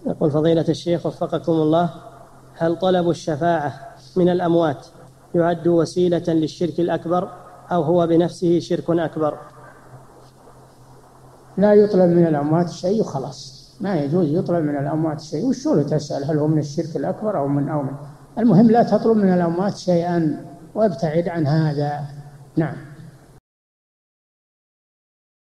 يقول فضيلة الشيخ وفقكم الله: هل طلب الشفاعة من الأموات يعد وسيلة للشرك الأكبر أو هو بنفسه شرك أكبر؟ لا يطلب من الأموات شيء وخلاص، ما يجوز يطلب من الأموات شيء. وشو تسأل هل هو من الشرك الأكبر أو من المهم لا تطلب من الأموات شيئا وابتعد عن هذا. نعم.